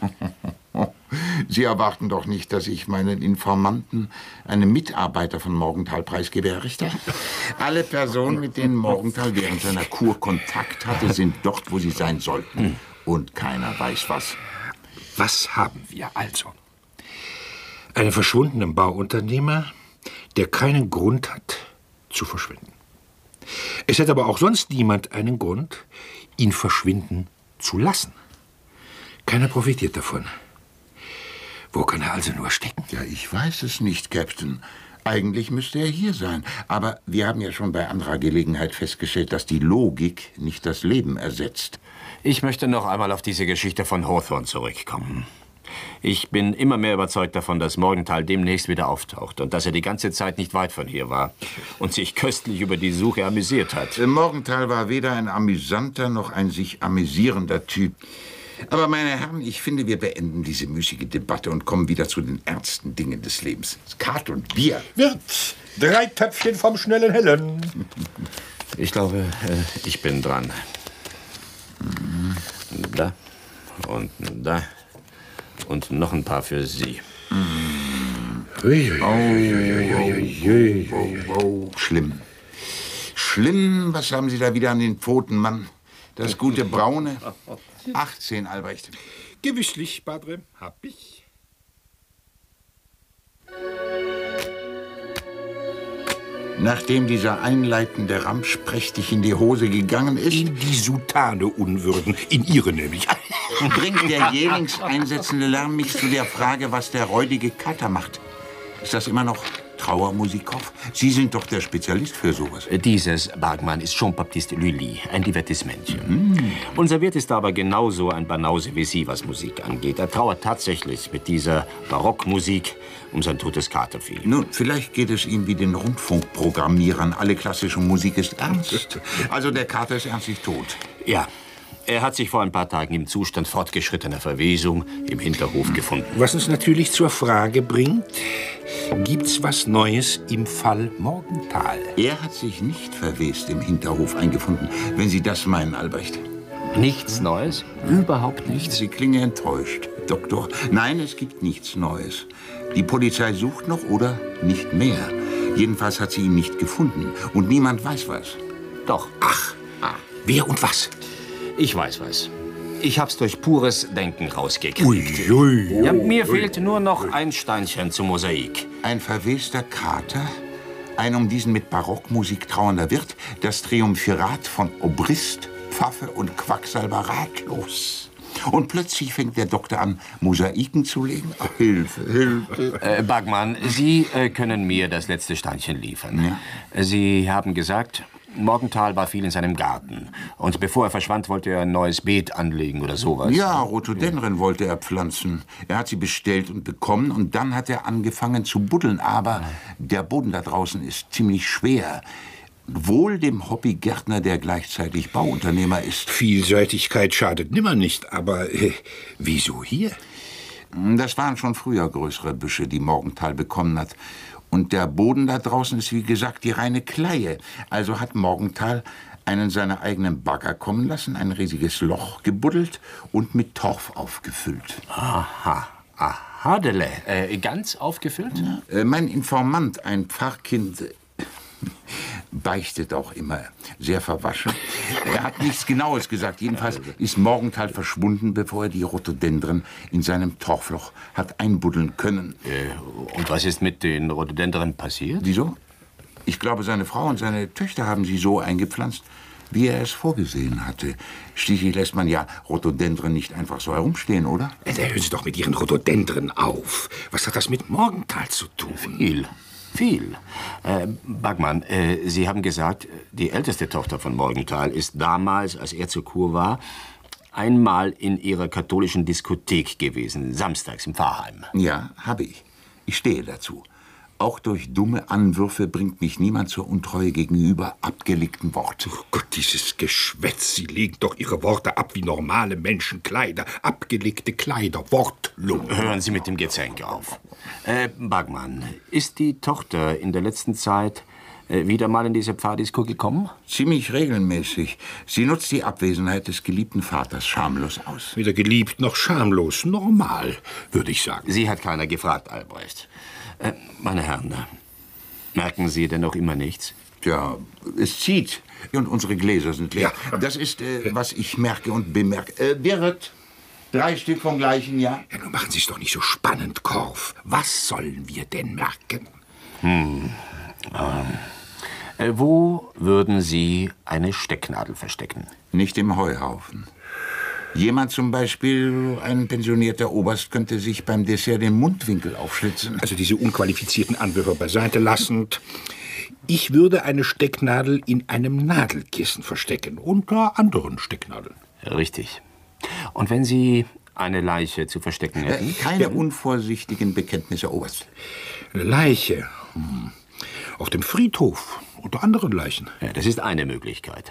Sie erwarten doch nicht, dass ich meinen Informanten einem Mitarbeiter von Morgenthal preisgebe, Herr Richter. Alle Personen, mit denen Morgenthal während seiner Kur Kontakt hatte, sind dort, wo sie sein sollten. Und keiner weiß was. Was haben wir also? Einen verschwundenen Bauunternehmer, der keinen Grund hat, zu verschwinden. Es hat aber auch sonst niemand einen Grund, ihn verschwinden zu lassen. Keiner profitiert davon. Wo kann er also nur stecken? Ja, ich weiß es nicht, Captain. Eigentlich müsste er hier sein. Aber wir haben ja schon bei anderer Gelegenheit festgestellt, dass die Logik nicht das Leben ersetzt. Ich möchte noch einmal auf diese Geschichte von Hawthorne zurückkommen. Ich bin immer mehr überzeugt davon, dass Morgenthal demnächst wieder auftaucht und dass er die ganze Zeit nicht weit von hier war und sich köstlich über die Suche amüsiert hat. Morgenthal war weder ein amüsanter noch ein sich amüsierender Typ. Aber, meine Herren, ich finde, wir beenden diese müßige Debatte und kommen wieder zu den ernsten Dingen des Lebens. Skat und Bier. Wirt, drei Töpfchen vom schnellen Hellen. Ich glaube, äh, ich bin dran. Da und da und noch ein paar für Sie. Oh, schlimm. Schlimm, was haben Sie da wieder an den Pfoten, Mann? Das gute Braune. achtzehn, Albrecht. Gewisslich, Padre, hab ich. Nachdem dieser einleitende Ramsch prächtig in die Hose gegangen ist, In die Soutane unwürden, in ihre nämlich. bringt der jählings einsetzende Lärm mich zu der Frage, was der räudige Kater macht. Ist das immer noch Trauermusikhoff? Sie sind doch der Spezialist für sowas. Dieses, Bergmann, ist Jean-Baptiste Lully, ein Divertissementchen. Mm. Unser Wirt ist aber genauso ein Banause wie Sie, was Musik angeht. Er trauert tatsächlich mit dieser Barockmusik um sein totes Katervieh. Nun, vielleicht geht es ihm wie den Rundfunkprogrammierern. Alle klassische Musik ist ernst. Also der Kater ist ernstlich tot. Ja. Er hat sich vor ein paar Tagen im Zustand fortgeschrittener Verwesung im Hinterhof gefunden. Was uns natürlich zur Frage bringt, gibt's was Neues im Fall Morgenthal? Er hat sich nicht verwest im Hinterhof eingefunden, wenn Sie das meinen, Albrecht. Nichts Neues? Überhaupt nichts? Sie klingen enttäuscht, Doktor. Nein, es gibt nichts Neues. Die Polizei sucht noch oder nicht mehr. Jedenfalls hat sie ihn nicht gefunden. Und niemand weiß was. Doch. Ach, ah. Wer und was? Ich weiß was. Ich hab's durch pures Denken rausgekriegt. Ui, ui, ja, mir fehlt nur noch ein Steinchen zum Mosaik. Ein verwester Kater, ein um diesen mit Barockmusik trauernder Wirt, das Triumphirat von Obrist, Pfaffe und Quacksalber ratlos. Und plötzlich fängt der Doktor an, Mosaiken zu legen. Ach, Hilfe, Hilfe. Äh, Bergmann, Sie äh, können mir das letzte Steinchen liefern. Ja. Sie haben gesagt, Morgenthal war viel in seinem Garten. Und bevor er verschwand, wollte er ein neues Beet anlegen oder sowas. Ja, Rhododendren wollte er pflanzen. Er hat sie bestellt und bekommen und dann hat er angefangen zu buddeln. Aber der Boden da draußen ist ziemlich schwer. Wohl dem Hobbygärtner, der gleichzeitig Bauunternehmer ist. Vielseitigkeit schadet nimmer nicht, aber äh, wieso hier? Das waren schon früher größere Büsche, die Morgenthal bekommen hat. Und der Boden da draußen ist, wie gesagt, die reine Kleie. Also hat Morgenthal einen seiner eigenen Bagger kommen lassen, ein riesiges Loch gebuddelt und mit Torf aufgefüllt. Aha, aha, Dele. Äh, ganz aufgefüllt? Ja. Äh, mein Informant, ein Pfarrkind, beichtet auch immer sehr verwaschen. Er hat nichts Genaues gesagt. Jedenfalls ist Morgenthal verschwunden, bevor er die Rhododendren in seinem Torfloch hat einbuddeln können. Äh, und was ist mit den Rhododendren passiert? Wieso? Ich glaube, seine Frau und seine Töchter haben sie so eingepflanzt, wie er es vorgesehen hatte. Schließlich lässt man ja Rhododendren nicht einfach so herumstehen, oder? Da hören Sie doch mit Ihren Rhododendren auf. Was hat das mit Morgenthal zu tun? Viel. Viel. Äh, Bagman, äh, Sie haben gesagt, die älteste Tochter von Morgenthal ist damals, als er zur Kur war, einmal in ihrer katholischen Diskothek gewesen, samstags im Pfarrheim. Ja, habe ich. Ich stehe dazu. Auch durch dumme Anwürfe bringt mich niemand zur Untreue gegenüber abgelegten Worten. Oh Gott, dieses Geschwätz. Sie legen doch Ihre Worte ab wie normale Menschen Kleider. Abgelegte Kleider, wortlos. Hören Sie mit dem Gezänk auf. Äh, Bagman, ist die Tochter in der letzten Zeit äh, wieder mal in diese Pfarrdisco gekommen? Ziemlich regelmäßig. Sie nutzt die Abwesenheit des geliebten Vaters schamlos aus. Weder geliebt noch schamlos. Normal, würde ich sagen. Sie hat keiner gefragt, Albrecht. Äh, meine Herren, merken Sie denn noch immer nichts? Tja, es zieht. Und unsere Gläser sind leer. Ja. Das ist, äh, was ich merke und bemerke. Äh, Wirt, drei Stück vom gleichen, ja? Ja, nun machen Sie es doch nicht so spannend, Korf. Was sollen wir denn merken? Hm. Ähm. Äh, wo würden Sie eine Stecknadel verstecken? Nicht im Heuhaufen. Jemand zum Beispiel, ein pensionierter Oberst, könnte sich beim Dessert den Mundwinkel aufschlitzen. Also diese unqualifizierten Anwürfe beiseite lassend. Ich würde eine Stecknadel in einem Nadelkissen verstecken, unter anderen Stecknadeln. Richtig. Und wenn Sie eine Leiche zu verstecken hätten? Äh, keine ja. unvorsichtigen Bekenntnisse, Oberst. Eine Leiche? Hm. Auf dem Friedhof, unter anderen Leichen. Ja, das ist eine Möglichkeit.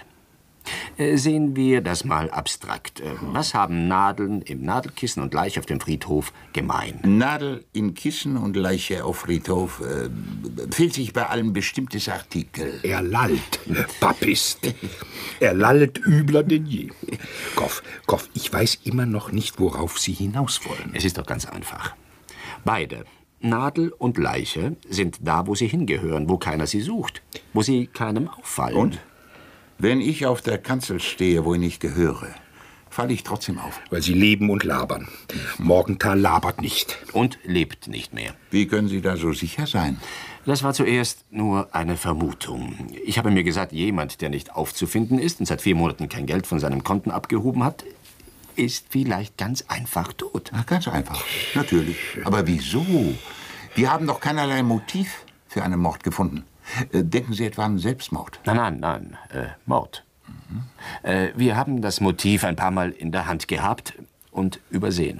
Äh, sehen wir das mal abstrakt. Äh, was haben Nadeln im Nadelkissen und Leiche auf dem Friedhof gemein? Nadel in Kissen und Leiche auf Friedhof äh, fehlt sich bei allem bestimmtes Artikel. Er lallt, Papist. Er lallt übler denn je. Koff, Koff, ich weiß immer noch nicht, worauf Sie hinaus wollen. Es ist doch ganz einfach. Beide, Nadel und Leiche, sind da, wo sie hingehören, wo keiner sie sucht, wo sie keinem auffallen. Und? Wenn ich auf der Kanzel stehe, wo ich nicht gehöre, falle ich trotzdem auf. Weil Sie leben und labern. Morgenthal labert nicht. Und lebt nicht mehr. Wie können Sie da so sicher sein? Das war zuerst nur eine Vermutung. Ich habe mir gesagt, jemand, der nicht aufzufinden ist und seit vier Monaten kein Geld von seinem Konten abgehoben hat, ist vielleicht ganz einfach tot. Ach, ganz einfach, natürlich. Aber wieso? Wir haben doch keinerlei Motiv für einen Mord gefunden. Denken Sie etwa an Selbstmord? Nein, nein, nein, äh, Mord. Mhm. Äh, wir haben das Motiv ein paar Mal in der Hand gehabt und übersehen.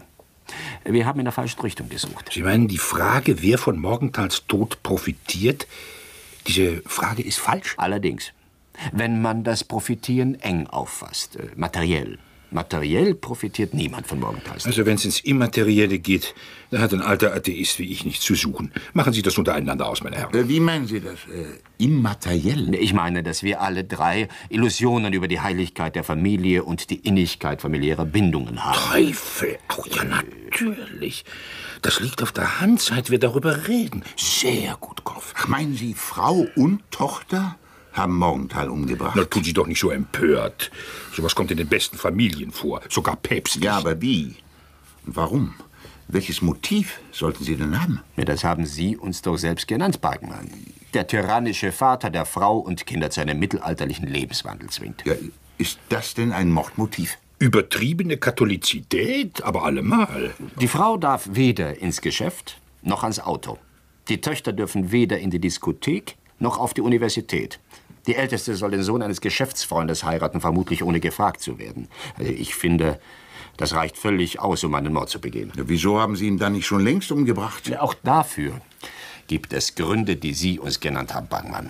Wir haben in der falschen Richtung gesucht. Sie meinen, die Frage, wer von Morgenthals Tod profitiert, diese Frage ist falsch? Allerdings. Wenn man das Profitieren eng auffasst, äh, materiell. Materiell profitiert niemand von Morgenthals. Also wenn es ins Immaterielle geht, dann hat ein alter Atheist wie ich nichts zu suchen. Machen Sie das untereinander aus, meine Herren. Äh, wie meinen Sie das? Äh, immateriell? Ich meine, dass wir alle drei Illusionen über die Heiligkeit der Familie und die Innigkeit familiärer Bindungen haben. Teufel! Oh ja, natürlich. Das liegt auf der Hand, seit wir darüber reden. Sehr gut, Kopf. Ach, meinen Sie, Frau und Tochter haben Morgenthal umgebracht? Na, tun Sie doch nicht so empört. Sowas kommt in den besten Familien vor, sogar päpstlich. Ja, aber wie? Und warum? Welches Motiv sollten Sie denn haben? Ja, das haben Sie uns doch selbst genannt, Bagman. Der tyrannische Vater, der Frau und Kinder zu einem mittelalterlichen Lebenswandel zwingt. Ja, ist das denn ein Mordmotiv? Übertriebene Katholizität, aber allemal. Die Frau darf weder ins Geschäft noch ans Auto. Die Töchter dürfen weder in die Diskothek noch auf die Universität. Die Älteste soll den Sohn eines Geschäftsfreundes heiraten, vermutlich ohne gefragt zu werden. Also ich finde, das reicht völlig aus, um einen Mord zu begehen. Ja, wieso haben Sie ihn dann nicht schon längst umgebracht? Ja, auch dafür gibt es Gründe, die Sie uns genannt haben, Bangmann.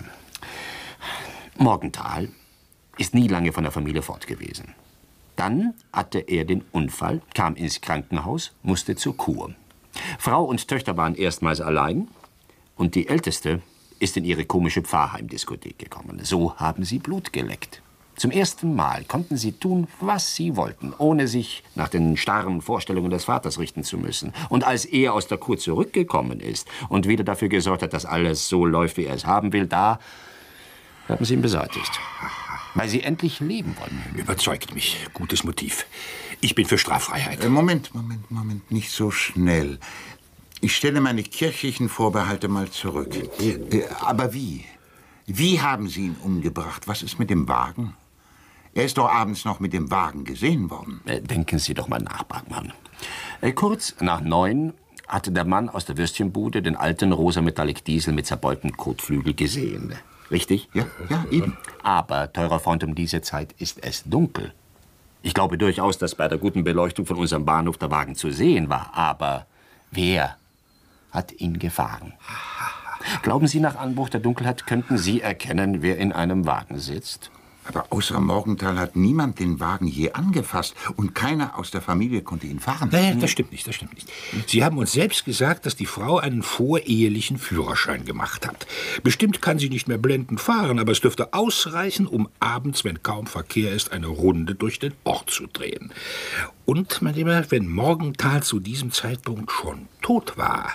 Morgenthal ist nie lange von der Familie fort gewesen. Dann hatte er den Unfall, kam ins Krankenhaus, musste zur Kur. Frau und Töchter waren erstmals allein und die Älteste ist in ihre komische Pfarrheimdiskothek gekommen. So haben sie Blut geleckt. Zum ersten Mal konnten sie tun, was sie wollten, ohne sich nach den starren Vorstellungen des Vaters richten zu müssen. Und als er aus der Kur zurückgekommen ist und wieder dafür gesorgt hat, dass alles so läuft, wie er es haben will, da haben sie ihn beseitigt. Weil sie endlich leben wollen. Überzeugt mich. Gutes Motiv. Ich bin für Straffreiheit. Äh, Moment, Moment, Moment. Nicht so schnell. Ich stelle meine kirchlichen Vorbehalte mal zurück. Äh, aber wie? Wie haben Sie ihn umgebracht? Was ist mit dem Wagen? Er ist doch abends noch mit dem Wagen gesehen worden. Äh, denken Sie doch mal nach, Bachmann. Äh, kurz nach neun hatte der Mann aus der Würstchenbude den alten rosa Metallic Diesel mit zerbeutem Kotflügel gesehen. Richtig? Ja, ja, eben. Aber, teurer Freund, um diese Zeit ist es dunkel. Ich glaube durchaus, dass bei der guten Beleuchtung von unserem Bahnhof der Wagen zu sehen war. Aber wer hat ihn gefahren? Glauben Sie, nach Anbruch der Dunkelheit könnten Sie erkennen, wer in einem Wagen sitzt? Aber außer Morgenthal hat niemand den Wagen je angefasst. Und keiner aus der Familie konnte ihn fahren. Nein, das stimmt nicht, das stimmt nicht. Sie haben uns selbst gesagt, dass die Frau einen vorehelichen Führerschein gemacht hat. Bestimmt kann sie nicht mehr blendend fahren, aber es dürfte ausreichen, um abends, wenn kaum Verkehr ist, eine Runde durch den Ort zu drehen. Und, mein Lieber, wenn Morgenthal zu diesem Zeitpunkt schon tot war,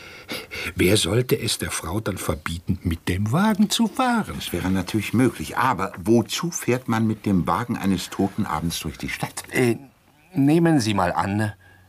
wer sollte es der Frau dann verbieten, mit dem Wagen zu fahren? Das wäre natürlich möglich. Aber wozu fährt man mit dem Wagen eines Toten abends durch die Stadt? Äh, nehmen Sie mal an,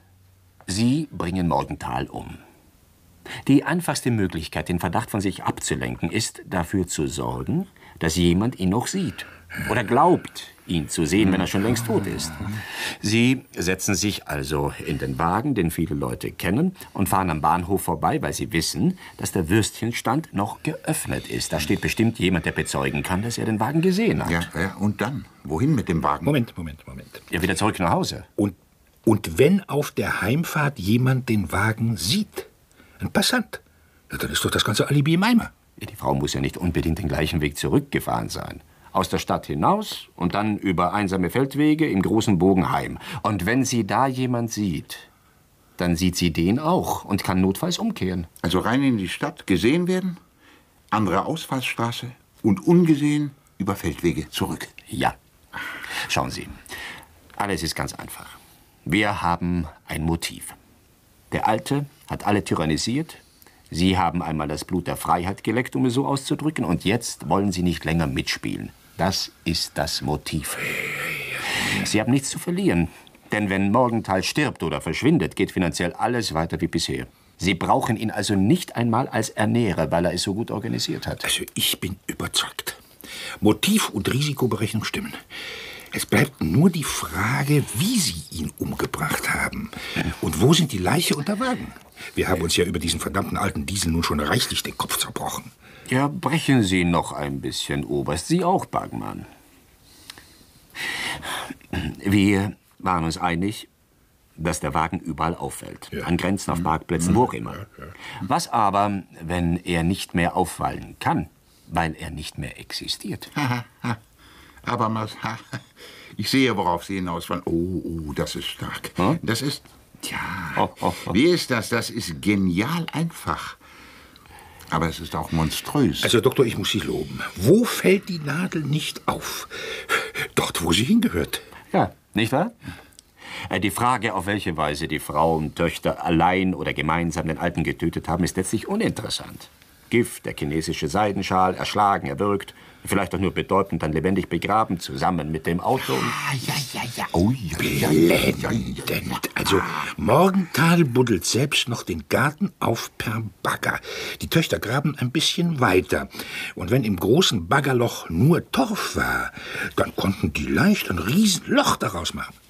Sie bringen Morgenthal um. Die einfachste Möglichkeit, den Verdacht von sich abzulenken, ist, dafür zu sorgen, dass jemand ihn noch sieht. Oder glaubt, ihn zu sehen, wenn er schon längst tot ist. Sie setzen sich also in den Wagen, den viele Leute kennen, und fahren am Bahnhof vorbei, weil sie wissen, dass der Würstchenstand noch geöffnet ist. Da steht bestimmt jemand, der bezeugen kann, dass er den Wagen gesehen hat. Ja, ja, und dann? Wohin mit dem Wagen? Moment, Moment, Moment. Ja, wieder zurück nach Hause. Und, und wenn auf der Heimfahrt jemand den Wagen sieht, ein Passant, ja, dann ist doch das ganze Alibi im Eimer. Ja, die Frau muss ja nicht unbedingt den gleichen Weg zurückgefahren sein. Aus der Stadt hinaus und dann über einsame Feldwege im großen Bogen heim. Und wenn sie da jemand sieht, dann sieht sie den auch und kann notfalls umkehren. Also rein in die Stadt, gesehen werden, andere Ausfallsstraße und ungesehen über Feldwege zurück. Ja. Schauen Sie, alles ist ganz einfach. Wir haben ein Motiv. Der Alte hat alle tyrannisiert. Sie haben einmal das Blut der Freiheit geleckt, um es so auszudrücken, und jetzt wollen Sie nicht länger mitspielen. Das ist das Motiv. Sie haben nichts zu verlieren, denn wenn Morgenthal stirbt oder verschwindet, geht finanziell alles weiter wie bisher. Sie brauchen ihn also nicht einmal als Ernährer, weil er es so gut organisiert hat. Also ich bin überzeugt. Motiv und Risikoberechnung stimmen. Es bleibt nur die Frage, wie Sie ihn umgebracht haben. Und wo sind die Leiche und der Wagen? Wir haben uns ja über diesen verdammten alten Diesel nun schon reichlich den Kopf zerbrochen. Ja, brechen Sie noch ein bisschen, Oberst. Sie auch, Bachmann. Wir waren uns einig, dass der Wagen überall auffällt. Ja. An Grenzen, auf Parkplätzen, mhm. wo auch immer. Ja, ja. Was aber, wenn er nicht mehr auffallen kann, weil er nicht mehr existiert? Aber mal, ich sehe, worauf Sie hinaus wollen. Oh, oh, das ist stark. Hm? Das ist, ja, oh, oh, oh. Wie ist das? Das ist genial einfach. Aber es ist auch monströs. Also, Doktor, ich muss Sie loben. Wo fällt die Nadel nicht auf? Dort, wo sie hingehört. Ja, nicht wahr? Die Frage, auf welche Weise die Frau und Töchter allein oder gemeinsam den Alten getötet haben, ist letztlich uninteressant. Gift, der chinesische Seidenschal, erschlagen, erwürgt, vielleicht auch nur bedeutend dann lebendig begraben, zusammen mit dem Auto. Ah, ja, ja, ja. Oh, ja, blendend. Ja, ja, ja. Also, Morgenthal buddelt selbst noch den Garten auf per Bagger. Die Töchter graben ein bisschen weiter. Und wenn im großen Baggerloch nur Torf war, dann konnten die leicht ein Riesenloch daraus machen.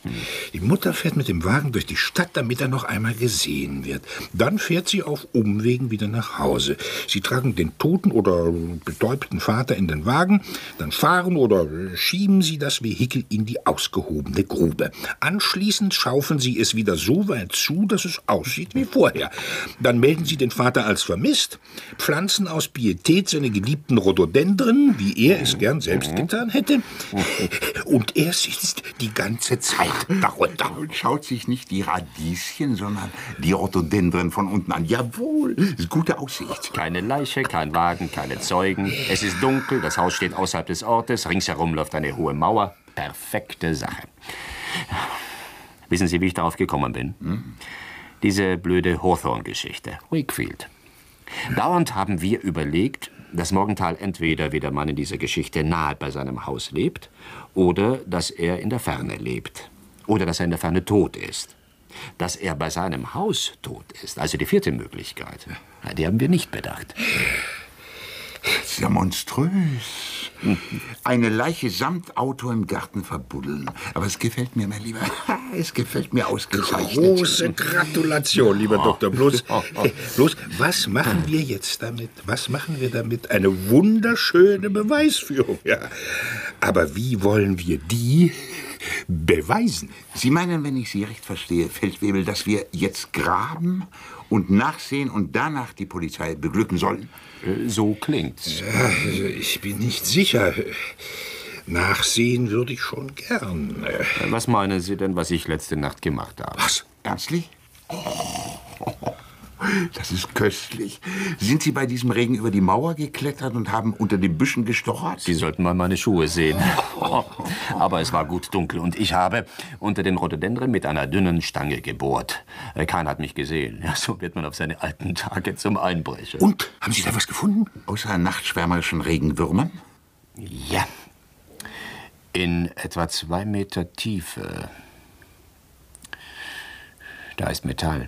Die Mutter fährt mit dem Wagen durch die Stadt, damit er noch einmal gesehen wird. Dann fährt sie auf Umwegen wieder nach Hause. Sie tragen den toten oder betäubten Vater in den Wagen, dann fahren oder schieben sie das Vehikel in die ausgehobene Grube. Anschließend schaufeln sie es wieder so weit zu, dass es aussieht wie vorher. Dann melden sie den Vater als vermisst, pflanzen aus Pietät seine geliebten Rhododendren, wie er es gern selbst getan hätte, und er sitzt die ganze Zeit darunter. Und schaut sich nicht die Radieschen, sondern die Rhododendren von unten an. Jawohl, ist gute Aussicht. Keine Leiche, kein Wagen, keine Zeugen. Es ist dunkel, das Haus steht außerhalb des Ortes, ringsherum läuft eine hohe Mauer. Perfekte Sache. Wissen Sie, wie ich darauf gekommen bin? Hm? Diese blöde Hawthorne-Geschichte. Wakefield. Dauernd haben wir überlegt, dass Morgenthal entweder, wie der Mann in dieser Geschichte, nahe bei seinem Haus lebt, oder dass er in der Ferne lebt. Oder dass er in der Ferne tot ist. Dass er bei seinem Haus tot ist, also die vierte Möglichkeit, die haben wir nicht bedacht. Das ist ja monströs. Eine Leiche samt Auto im Garten verbuddeln. Aber es gefällt mir, mein Lieber. Es gefällt mir ausgezeichnet. Große Gratulation, lieber Doktor. Bloß, bloß, was machen wir jetzt damit? Was machen wir damit? Eine wunderschöne Beweisführung, ja. Aber wie wollen wir die beweisen? Sie meinen, wenn ich Sie recht verstehe, Feldwebel, dass wir jetzt graben und nachsehen und danach die Polizei beglücken sollen? So klingt's. Ja, also ich bin nicht sicher. Nachsehen würde ich schon gern. Was meinen Sie denn, was ich letzte Nacht gemacht habe? Was? Ernstlich? Oh, das ist köstlich. Sind Sie bei diesem Regen über die Mauer geklettert und haben unter den Büschen gestochert? Sie sollten mal meine Schuhe sehen. Aber es war gut dunkel und ich habe unter den Rhododendren mit einer dünnen Stange gebohrt. Keiner hat mich gesehen. Ja, so wird man auf seine alten Tage zum Einbrecher. Und? Haben Sie da was gefunden? Außer nachtschwärmerischen Regenwürmern? Ja. In etwa zwei Meter Tiefe. Da ist Metall.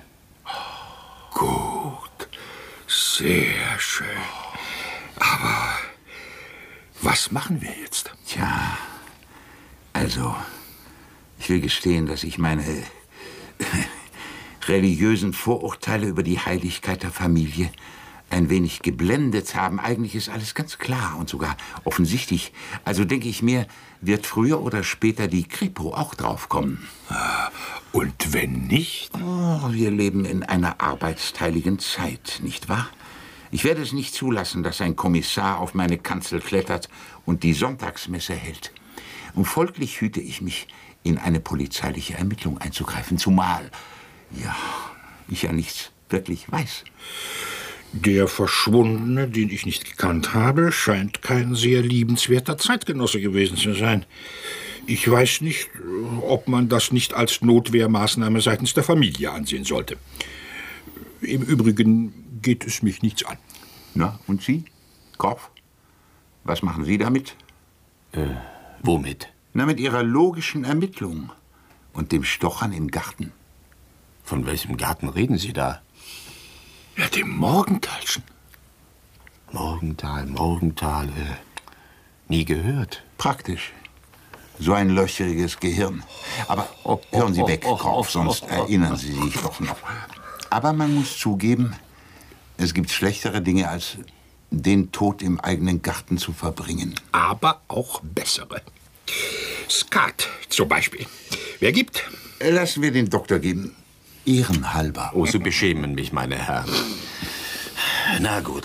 Gut, sehr schön. Aber was machen wir jetzt? Tja, also, ich will gestehen, dass ich meine religiösen Vorurteile über die Heiligkeit der Familie ein wenig geblendet haben. Eigentlich ist alles ganz klar und sogar offensichtlich. Also denke ich mir, wird früher oder später die Kripo auch draufkommen. Und wenn nicht? Oh, wir leben in einer arbeitsteiligen Zeit, nicht wahr? Ich werde es nicht zulassen, dass ein Kommissar auf meine Kanzel klettert und die Sonntagsmesse hält. Und folglich hüte ich mich, in eine polizeiliche Ermittlung einzugreifen, zumal, ja, ich ja nichts wirklich weiß. Der Verschwundene, den ich nicht gekannt habe, scheint kein sehr liebenswerter Zeitgenosse gewesen zu sein. Ich weiß nicht, ob man das nicht als Notwehrmaßnahme seitens der Familie ansehen sollte. Im Übrigen geht es mich nichts an. Na, und Sie, Korf? Was machen Sie damit? Äh, womit? Na, mit Ihrer logischen Ermittlung und dem Stochern im Garten. Von welchem Garten reden Sie da? Ja, dem Morgenthalschen. Morgenthal, Morgenthal, äh, nie gehört. Praktisch. So ein löcheriges Gehirn. Aber oh, oh, hören Sie weg, oh, oh, Korf, sonst oh, oh, erinnern Sie sich doch noch. Aber man muss zugeben, es gibt schlechtere Dinge, als den Tod im eigenen Garten zu verbringen. Aber auch bessere. Skat zum Beispiel. Wer gibt? Lassen wir den Doktor geben. Ehrenhalber. Oh, Sie beschämen mich, meine Herren. Na gut.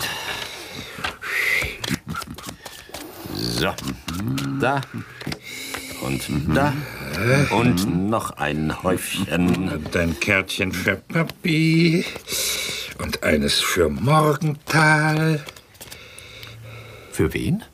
So. Da. Und da. Und noch ein Häufchen. Und ein Kärtchen für Papi. Und eines für Morgenthal. Für wen?